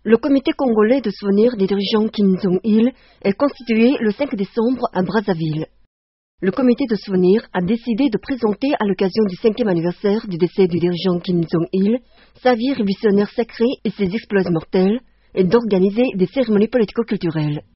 Le comité congolais de souvenir des dirigeants Kim Jong-il est constitué le 5 décembre à Brazzaville. Le comité de souvenir a décidé de présenter à l'occasion du 5e anniversaire du décès du dirigeant Kim Jong-il sa vie révolutionnaire sacrée et ses exploits mortels, et d'organiser des cérémonies politico-culturelles.